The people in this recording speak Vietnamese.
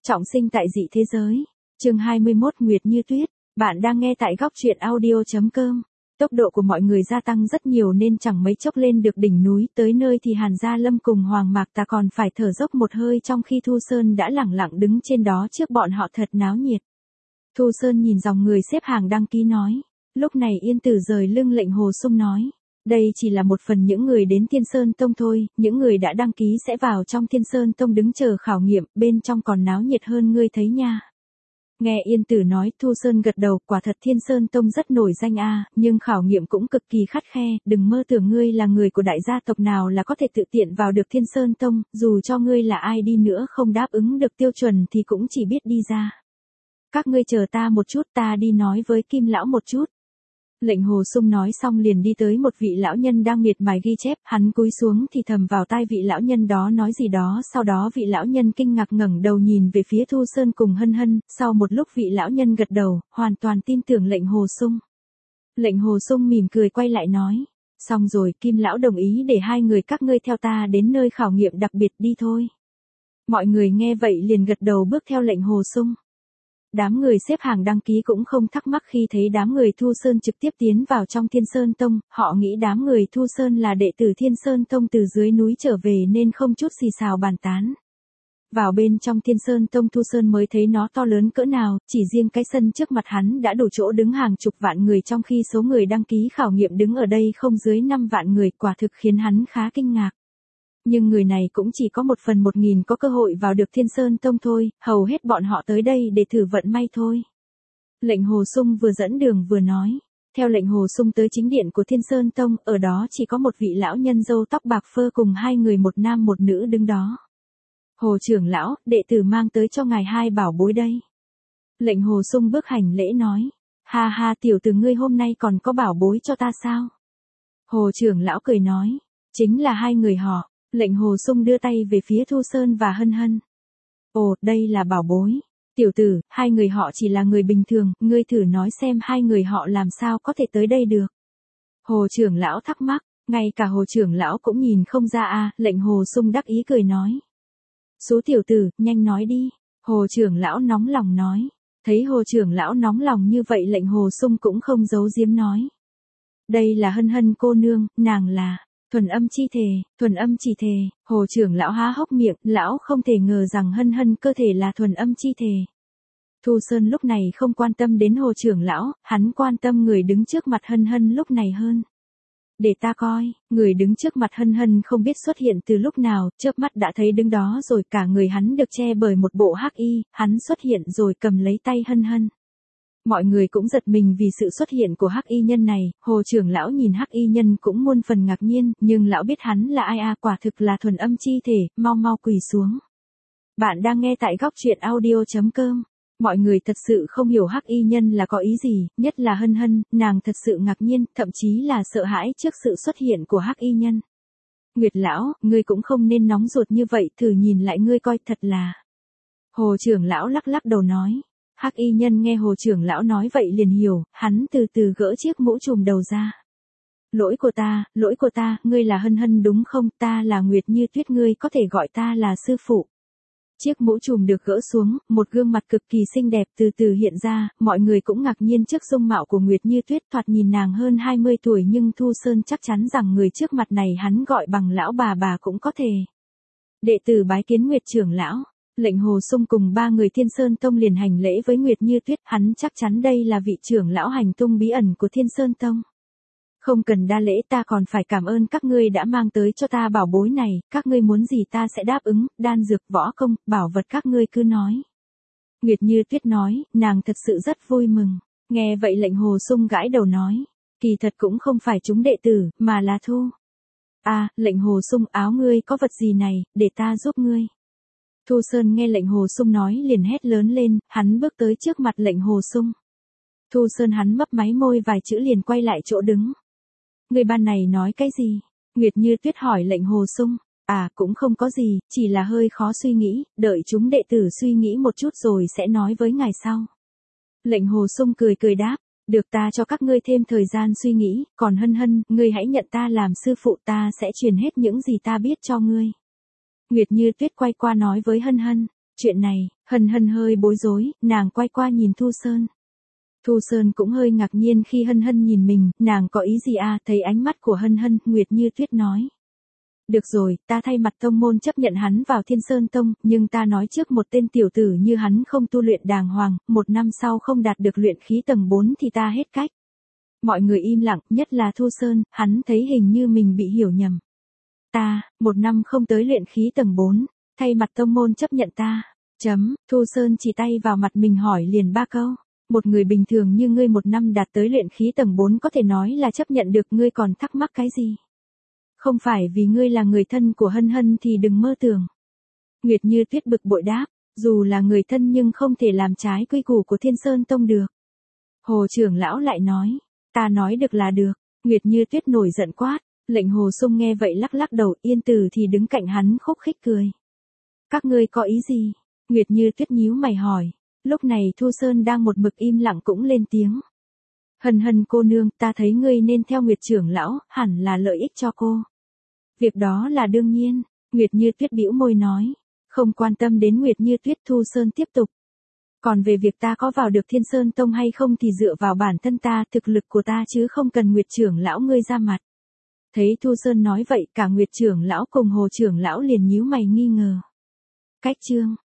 Trọng sinh tại dị thế giới. Chương 21 Nguyệt Như Tuyết. Bạn đang nghe tại góc truyện audio.com. Tốc độ của mọi người gia tăng rất nhiều nên chẳng mấy chốc lên được đỉnh núi, tới nơi thì Hàn Gia Lâm cùng Hoàng Mạc Ta còn phải thở dốc một hơi, trong khi Thu Sơn đã lẳng lặng đứng trên đó trước bọn họ thật náo nhiệt. Thu Sơn nhìn dòng người xếp hàng đăng ký nói. Lúc này Yên Tử rời lưng Lệnh Hồ Sung nói. Đây chỉ là một phần những người đến Thiên Sơn Tông thôi, những người đã đăng ký sẽ vào trong Thiên Sơn Tông đứng chờ khảo nghiệm, bên trong còn náo nhiệt hơn ngươi thấy nha. Nghe Yên Tử nói, Thu Sơn gật đầu, quả thật Thiên Sơn Tông rất nổi danh nhưng khảo nghiệm cũng cực kỳ khắt khe, đừng mơ tưởng ngươi là người của đại gia tộc nào là có thể tự tiện vào được Thiên Sơn Tông, dù cho ngươi là ai đi nữa không đáp ứng được tiêu chuẩn thì cũng chỉ biết đi ra. Các ngươi chờ ta một chút, ta đi nói với Kim Lão một chút. Lệnh Hồ Sung nói xong liền đi tới một vị lão nhân đang miệt mài ghi chép, hắn cúi xuống thì thầm vào tai vị lão nhân đó nói gì đó, sau đó vị lão nhân kinh ngạc ngẩng đầu nhìn về phía Thu Sơn cùng Hân Hân, sau một lúc vị lão nhân gật đầu, hoàn toàn tin tưởng Lệnh Hồ Sung. Lệnh Hồ Sung mỉm cười quay lại nói, xong rồi, Kim Lão đồng ý để hai người các ngươi theo ta đến nơi khảo nghiệm đặc biệt đi thôi. Mọi người nghe vậy liền gật đầu bước theo Lệnh Hồ Sung. Đám người xếp hàng đăng ký cũng không thắc mắc khi thấy đám người Thu Sơn trực tiếp tiến vào trong Thiên Sơn Tông, họ nghĩ đám người Thu Sơn là đệ tử Thiên Sơn Tông từ dưới núi trở về nên không chút xì xào bàn tán. Vào bên trong Thiên Sơn Tông Thu Sơn mới thấy nó to lớn cỡ nào, chỉ riêng cái sân trước mặt hắn đã đủ chỗ đứng hàng chục vạn người, trong khi số người đăng ký khảo nghiệm đứng ở đây không dưới 5 vạn người, quả thực khiến hắn khá kinh ngạc. Nhưng người này cũng chỉ có 1/1000 có cơ hội vào được Thiên Sơn Tông thôi, hầu hết bọn họ tới đây để thử vận may thôi. Lệnh Hồ Sung vừa dẫn đường vừa nói. Theo Lệnh Hồ Sung tới chính điện của Thiên Sơn Tông, ở đó chỉ có một vị lão nhân râu tóc bạc phơ cùng hai người, một nam một nữ đứng đó. Hồ trưởng lão, đệ tử mang tới cho ngài 2 bảo bối đây. Lệnh Hồ Sung bước hành lễ nói. Ha ha, tiểu tử ngươi hôm nay còn có bảo bối cho ta sao? Hồ trưởng lão cười nói. Chính là 2 người họ. Lệnh Hồ Sung đưa tay về phía Thu Sơn và Hân Hân. Ồ, đây là bảo bối. Tiểu tử, 2 người họ chỉ là người bình thường, ngươi thử nói xem 2 người họ làm sao có thể tới đây được. Hồ trưởng lão thắc mắc, ngay cả Hồ trưởng lão cũng nhìn không ra Lệnh Hồ Sung đắc ý cười nói. Số tiểu tử, nhanh nói đi. Hồ trưởng lão nóng lòng nói. Thấy Hồ trưởng lão nóng lòng như vậy Lệnh Hồ Sung cũng không giấu giếm nói. Đây là Hân Hân cô nương, nàng là Thuần Âm Chi Thể. Thuần Âm Chi Thể. Hồ trưởng lão há hốc miệng, lão không thể ngờ rằng Hân Hân cơ thể là Thuần Âm Chi Thể. Thu Sơn lúc này không quan tâm đến Hồ trưởng lão, hắn quan tâm người đứng trước mặt Hân Hân lúc này hơn. Để ta coi, người đứng trước mặt Hân Hân không biết xuất hiện từ lúc nào, chớp mắt đã thấy đứng đó rồi, cả người hắn được che bởi một bộ hắc y, hắn xuất hiện rồi cầm lấy tay Hân Hân. Mọi người cũng giật mình vì sự xuất hiện của hắc y nhân này, Hồ trưởng lão nhìn hắc y nhân cũng muôn phần ngạc nhiên, nhưng lão biết hắn là ai quả thực là Thuần Âm Chi Thể, mau quỳ xuống. Bạn đang nghe tại góc truyện audio.com. Mọi người thật sự không hiểu hắc y nhân là có ý gì, nhất là Hân Hân, nàng thật sự ngạc nhiên, thậm chí là sợ hãi trước sự xuất hiện của hắc y nhân. Nguyệt lão, ngươi cũng không nên nóng ruột như vậy, thử nhìn lại ngươi coi, thật là. Hồ trưởng lão lắc lắc đầu nói. Hắc y nhân nghe Hồ trưởng lão nói vậy liền hiểu, hắn từ từ gỡ chiếc mũ trùm đầu ra. Lỗi của ta, ngươi là Hân Hân đúng không? Ta là Nguyệt Như Tuyết, ngươi có thể gọi ta là sư phụ. Chiếc mũ trùm được gỡ xuống, một gương mặt cực kỳ xinh đẹp từ từ hiện ra, mọi người cũng ngạc nhiên trước dung mạo của Nguyệt Như Tuyết, thoạt nhìn nàng hơn 20 tuổi nhưng Thu Sơn chắc chắn rằng người trước mặt này hắn gọi bằng lão bà cũng có thể. Đệ tử bái kiến Nguyệt trưởng lão. Lệnh Hồ Sung cùng 3 người Thiên Sơn Tông liền hành lễ với Nguyệt Như Tuyết, hắn chắc chắn đây là vị trưởng lão hành tung bí ẩn của Thiên Sơn Tông. Không cần đa lễ, ta còn phải cảm ơn các ngươi đã mang tới cho ta bảo bối này, các ngươi muốn gì ta sẽ đáp ứng, đan dược, võ công, bảo vật các ngươi cứ nói. Nguyệt Như Tuyết nói, nàng thật sự rất vui mừng. Nghe vậy Lệnh Hồ Sung gãi đầu nói, kỳ thật cũng không phải chúng đệ tử, mà là Thu. Lệnh Hồ Sung, áo ngươi có vật gì này, để ta giúp ngươi. Thu Sơn nghe Lệnh Hồ Sung nói liền hét lớn lên, hắn bước tới trước mặt Lệnh Hồ Sung. Thu Sơn hắn mấp máy môi vài chữ liền quay lại chỗ đứng. Người ban này nói cái gì? Nguyệt Như Tuyết hỏi Lệnh Hồ Sung. Cũng không có gì, chỉ là hơi khó suy nghĩ, đợi chúng đệ tử suy nghĩ một chút rồi sẽ nói với ngài sau. Lệnh Hồ Sung cười đáp, được, ta cho các ngươi thêm thời gian suy nghĩ, còn Hân Hân, ngươi hãy nhận ta làm sư phụ, ta sẽ truyền hết những gì ta biết cho ngươi. Nguyệt Như Tuyết quay qua nói với Hân Hân, chuyện này, Hân Hân hơi bối rối, nàng quay qua nhìn Thu Sơn. Thu Sơn cũng hơi ngạc nhiên khi Hân Hân nhìn mình, nàng có ý gì à, thấy ánh mắt của Hân Hân, Nguyệt Như Tuyết nói. Được rồi, ta thay mặt tông môn chấp nhận hắn vào Thiên Sơn Tông, nhưng ta nói trước một tên tiểu tử như hắn không tu luyện đàng hoàng, 1 năm sau không đạt được luyện khí tầng 4 thì ta hết cách. Mọi người im lặng, nhất là Thu Sơn, hắn thấy hình như mình bị hiểu nhầm. Ta, 1 năm không tới luyện khí tầng 4, thay mặt tông môn chấp nhận ta. Thu Sơn chỉ tay vào mặt mình hỏi liền 3 câu. Một người bình thường như ngươi 1 năm đạt tới luyện khí tầng 4 có thể nói là chấp nhận được, ngươi còn thắc mắc cái gì? Không phải vì ngươi là người thân của Hân Hân thì đừng mơ tưởng. Nguyệt Như Tuyết bực bội đáp, dù là người thân nhưng không thể làm trái quy củ của Thiên Sơn Tông được. Hồ trưởng lão lại nói, ta nói được là được. Nguyệt Như Tuyết nổi giận quát, lệnh Hồ Sung nghe vậy lắc lắc đầu, Yên Tử thì đứng cạnh hắn khúc khích cười. Các ngươi có ý gì? Nguyệt Như Tuyết nhíu mày hỏi. Lúc này Thu Sơn đang một mực im lặng cũng lên tiếng. Hân Hân cô nương, ta thấy ngươi nên theo Nguyệt trưởng lão, hẳn là lợi ích cho cô. Việc đó là đương nhiên, Nguyệt Như Tuyết bĩu môi nói. Không quan tâm đến Nguyệt Như Tuyết, Thu Sơn tiếp tục. Còn về việc ta có vào được Thiên Sơn Tông hay không thì dựa vào bản thân ta, thực lực của ta chứ không cần Nguyệt trưởng lão ngươi ra mặt. Thấy Thu Sơn nói vậy, cả Nguyệt trưởng lão cùng Hồ trưởng lão liền nhíu mày nghi ngờ. Cách chương